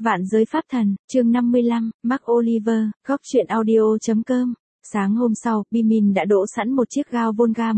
Vạn giới pháp thần, chương 55, Mark Oliver, góc truyện audio.com. Sáng hôm sau, Bimin đã đỗ sẵn một chiếc Gao Volga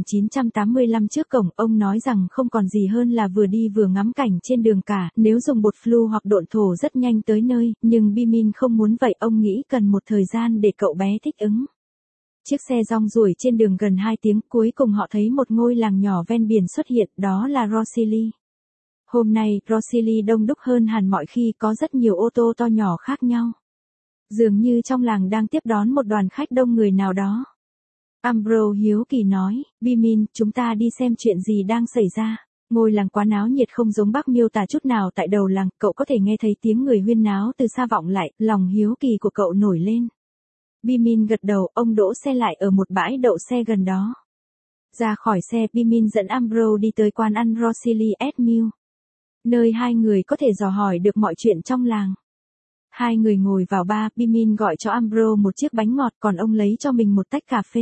1985 trước cổng. Ông nói rằng không còn gì hơn là vừa đi vừa ngắm cảnh trên đường cả, nếu dùng bột flu hoặc độn thổ rất nhanh tới nơi, nhưng Bimin không muốn vậy, ông nghĩ cần một thời gian để cậu bé thích ứng. Chiếc xe rong ruổi trên đường gần 2 tiếng, cuối cùng họ thấy một ngôi làng nhỏ ven biển xuất hiện, đó là Rosilly. Hôm nay, Rosilly đông đúc hơn hẳn mọi khi, có rất nhiều ô tô to nhỏ khác nhau. Dường như trong làng đang tiếp đón một đoàn khách đông người nào đó. Ambrose hiếu kỳ nói, Bimin, chúng ta đi xem chuyện gì đang xảy ra. Ngôi làng quá náo nhiệt không giống bác miêu tả chút nào. Tại đầu làng, cậu có thể nghe thấy tiếng người huyên náo từ xa vọng lại, lòng hiếu kỳ của cậu nổi lên. Bimin gật đầu, ông đỗ xe lại ở một bãi đậu xe gần đó. Ra khỏi xe, Bimin dẫn Ambrose đi tới quán ăn Rosilly Mill, nơi hai người có thể dò hỏi được mọi chuyện trong làng. Hai người ngồi vào bar, Bimin gọi cho Ambrose một chiếc bánh ngọt, còn ông lấy cho mình một tách cà phê.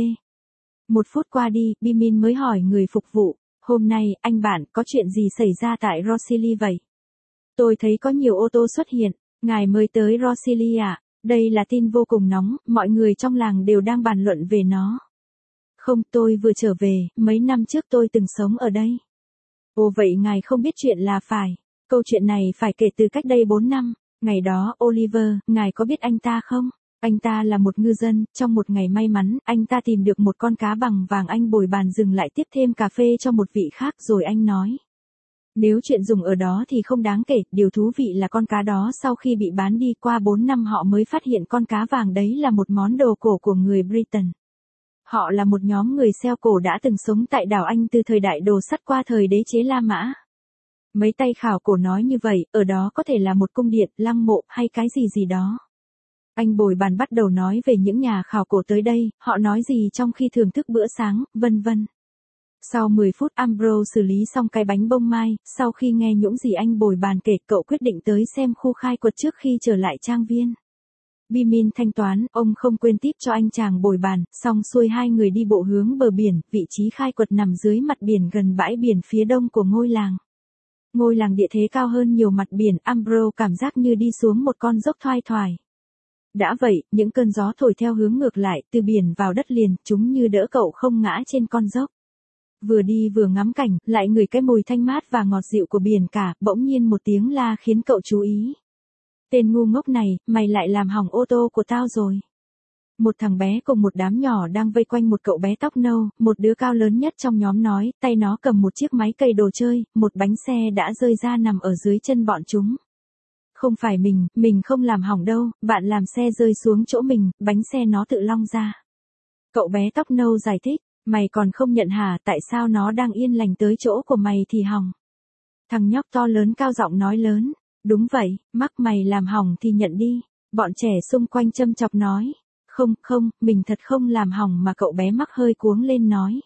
1 phút qua đi, Bimin mới hỏi người phục vụ, hôm nay, anh bạn, có chuyện gì xảy ra tại Rosilly vậy? Tôi thấy có nhiều ô tô xuất hiện, ngài mới tới Rosilly à? Đây là tin vô cùng nóng, mọi người trong làng đều đang bàn luận về nó. Không, tôi vừa trở về, mấy năm trước tôi từng sống ở đây. Ồ vậy ngài không biết chuyện là phải. Câu chuyện này phải kể từ cách đây 4 năm. Ngày đó, Oliver, ngài có biết anh ta không? Anh ta là một ngư dân, trong một ngày may mắn, anh ta tìm được một con cá bằng vàng, anh bồi bàn dừng lại tiếp thêm cà phê cho một vị khác rồi anh nói. Nếu chuyện dùng ở đó thì không đáng kể, điều thú vị là con cá đó sau khi bị bán đi qua 4 năm họ mới phát hiện con cá vàng đấy là một món đồ cổ của người Britain. Họ là một nhóm người xeo cổ đã từng sống tại đảo Anh từ thời đại đồ sắt qua thời đế chế La Mã. Mấy tay khảo cổ nói như vậy, ở đó có thể là một cung điện, lăng mộ, hay cái gì đó. Anh bồi bàn bắt đầu nói về những nhà khảo cổ tới đây, họ nói gì trong khi thưởng thức bữa sáng, vân vân. Sau 10 phút Ambrose xử lý xong cái bánh bông mai, sau khi nghe những gì anh bồi bàn kể, cậu quyết định tới xem khu khai quật trước khi trở lại trang viên. Bimin thanh toán, ông không quên tip cho anh chàng bồi bàn, xong xuôi hai người đi bộ hướng bờ biển, vị trí khai quật nằm dưới mặt biển gần bãi biển phía đông của ngôi làng. Ngôi làng địa thế cao hơn nhiều mặt biển, Ambrose cảm giác như đi xuống một con dốc thoai thoải. Đã vậy, những cơn gió thổi theo hướng ngược lại, từ biển vào đất liền, chúng như đỡ cậu không ngã trên con dốc. Vừa đi vừa ngắm cảnh, lại ngửi cái mùi thanh mát và ngọt dịu của biển cả, bỗng nhiên một tiếng la khiến cậu chú ý. Tên ngu ngốc này, mày lại làm hỏng ô tô của tao rồi. Một thằng bé cùng một đám nhỏ đang vây quanh một cậu bé tóc nâu, một đứa cao lớn nhất trong nhóm nói, tay nó cầm một chiếc máy cày đồ chơi, một bánh xe đã rơi ra nằm ở dưới chân bọn chúng. Không phải mình không làm hỏng đâu, bạn làm xe rơi xuống chỗ mình, bánh xe nó tự long ra. Cậu bé tóc nâu giải thích, mày còn không nhận hả, tại sao nó đang yên lành tới chỗ của mày thì hỏng. Thằng nhóc to lớn cao giọng nói lớn, đúng vậy, mắc mày làm hỏng thì nhận đi. Bọn trẻ xung quanh châm chọc nói. Không, mình thật không làm hỏng mà cậu bé mắc hơi cuống lên nói.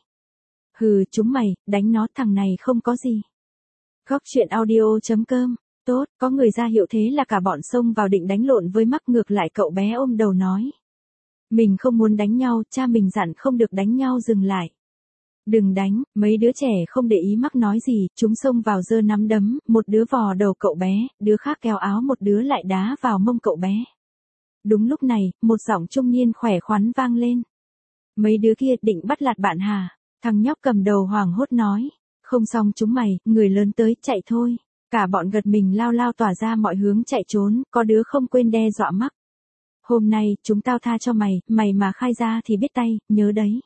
Hừ, chúng mày, đánh nó, thằng này không có gì. Góc truyện audio.com. Tốt, có người ra hiệu thế là cả bọn xông vào định đánh lộn với Mắc, ngược lại cậu bé ôm đầu nói. Mình không muốn đánh nhau, cha mình dặn không được đánh nhau, dừng lại. Đừng đánh, mấy đứa trẻ không để ý Mắc nói gì, chúng xông vào giơ nắm đấm, một đứa vò đầu cậu bé, đứa khác kéo áo một đứa lại đá vào mông cậu bé. Đúng lúc này, một giọng trung niên khỏe khoắn vang lên. Mấy đứa kia định bắt lạt bạn hả? Thằng nhóc cầm đầu hoảng hốt nói. Không xong chúng mày, người lớn tới, chạy thôi. Cả bọn gật mình lao tỏa ra mọi hướng chạy trốn, có đứa không quên đe dọa Mắc. Hôm nay, chúng tao tha cho mày, mày mà khai ra thì biết tay, nhớ đấy.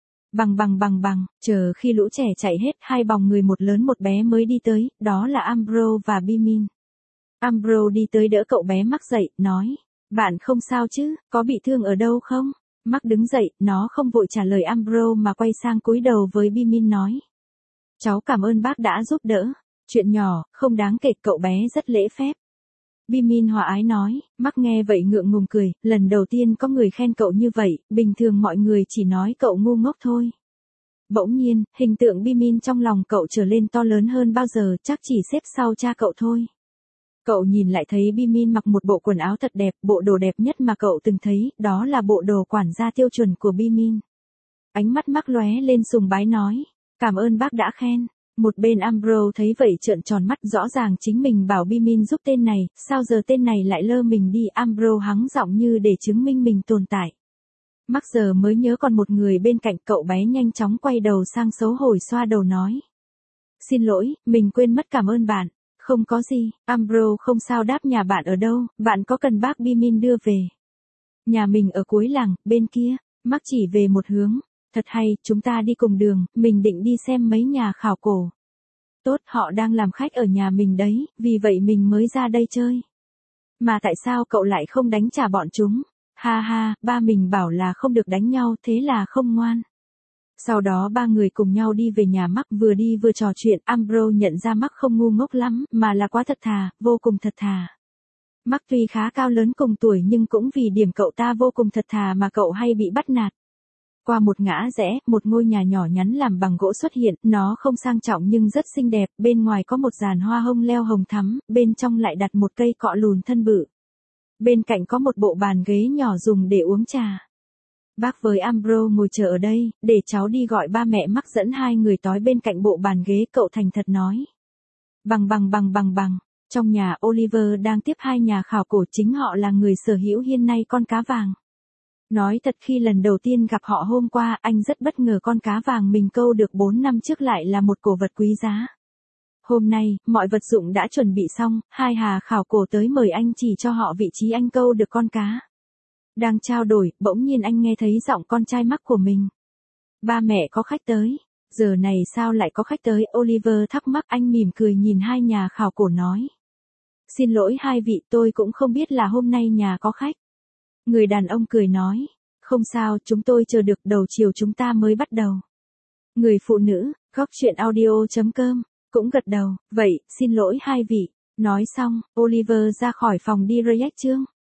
Bằng, chờ khi lũ trẻ chạy hết, hai bóng người một lớn một bé mới đi tới, đó là Ambrose và Bimin. Ambrose đi tới đỡ cậu bé Mắc dậy, nói. Bạn không sao chứ, có bị thương ở đâu không? Mắc đứng dậy, nó không vội trả lời Ambrose mà quay sang cúi đầu với Bimin nói. Cháu cảm ơn bác đã giúp đỡ. Chuyện nhỏ, không đáng kể, cậu bé rất lễ phép. Bimin hòa ái nói, Mắc nghe vậy ngượng ngùng cười, lần đầu tiên có người khen cậu như vậy, bình thường mọi người chỉ nói cậu ngu ngốc thôi. Bỗng nhiên, hình tượng Bimin trong lòng cậu trở lên to lớn hơn bao giờ, chắc chỉ xếp sau cha cậu thôi. Cậu nhìn lại thấy Bimin mặc một bộ quần áo thật đẹp, bộ đồ đẹp nhất mà cậu từng thấy, đó là bộ đồ quản gia tiêu chuẩn của Bimin. Ánh mắt Mắc lóe lên sùng bái nói, cảm ơn bác đã khen. Một bên Ambrose thấy vậy trợn tròn mắt, rõ ràng chính mình bảo Bimin giúp tên này, sao giờ tên này lại lơ mình đi. Ambrose hắng giọng như để chứng minh mình tồn tại. Mark giờ mới nhớ còn một người bên cạnh, cậu bé nhanh chóng quay đầu sang xấu hổ xoa đầu nói. Xin lỗi, mình quên mất cảm ơn bạn. Không có gì, Ambrose không sao đáp. Nhà bạn ở đâu, bạn có cần bác Bimin đưa về? Nhà mình ở cuối làng, bên kia. Mark chỉ về một hướng. Thật hay, chúng ta đi cùng đường, mình định đi xem mấy nhà khảo cổ. Tốt, họ đang làm khách ở nhà mình đấy, vì vậy mình mới ra đây chơi. Mà tại sao cậu lại không đánh trả bọn chúng? Ha ha, ba mình bảo là không được đánh nhau, thế là không ngoan. Sau đó ba người cùng nhau đi về nhà Mark, vừa đi vừa trò chuyện. Ambrose nhận ra Mark không ngu ngốc lắm, mà là quá thật thà, vô cùng thật thà. Mark tuy khá cao lớn cùng tuổi nhưng cũng vì điểm cậu ta vô cùng thật thà mà cậu hay bị bắt nạt. Qua một ngã rẽ, một ngôi nhà nhỏ nhắn làm bằng gỗ xuất hiện, nó không sang trọng nhưng rất xinh đẹp, bên ngoài có một giàn hoa hông leo hồng thắm, bên trong lại đặt một cây cọ lùn thân bự. Bên cạnh có một bộ bàn ghế nhỏ dùng để uống trà. Bác với Ambrose ngồi chờ ở đây, để cháu đi gọi ba mẹ. Mark dẫn hai người tới bên cạnh bộ bàn ghế, cậu thành thật nói. Bằng. Trong nhà Oliver đang tiếp hai nhà khảo cổ, chính họ là người sở hữu hiện nay con cá vàng. Nói thật, khi lần đầu tiên gặp họ hôm qua, anh rất bất ngờ con cá vàng mình câu được 4 năm trước lại là một cổ vật quý giá. Hôm nay, mọi vật dụng đã chuẩn bị xong, hai nhà khảo cổ tới mời anh chỉ cho họ vị trí anh câu được con cá. Đang trao đổi, bỗng nhiên anh nghe thấy giọng con trai Mark của mình. Ba mẹ có khách tới. Giờ này sao lại có khách tới? Oliver thắc mắc. Anh mỉm cười nhìn hai nhà khảo cổ nói. Xin lỗi hai vị, tôi cũng không biết là hôm nay nhà có khách. Người đàn ông cười nói. Không sao, chúng tôi chờ được, đầu chiều chúng ta mới bắt đầu. Người phụ nữ, gocchuyenaudio.com, cũng gật đầu. Vậy, xin lỗi hai vị. Nói xong, Oliver ra khỏi phòng đi react chương.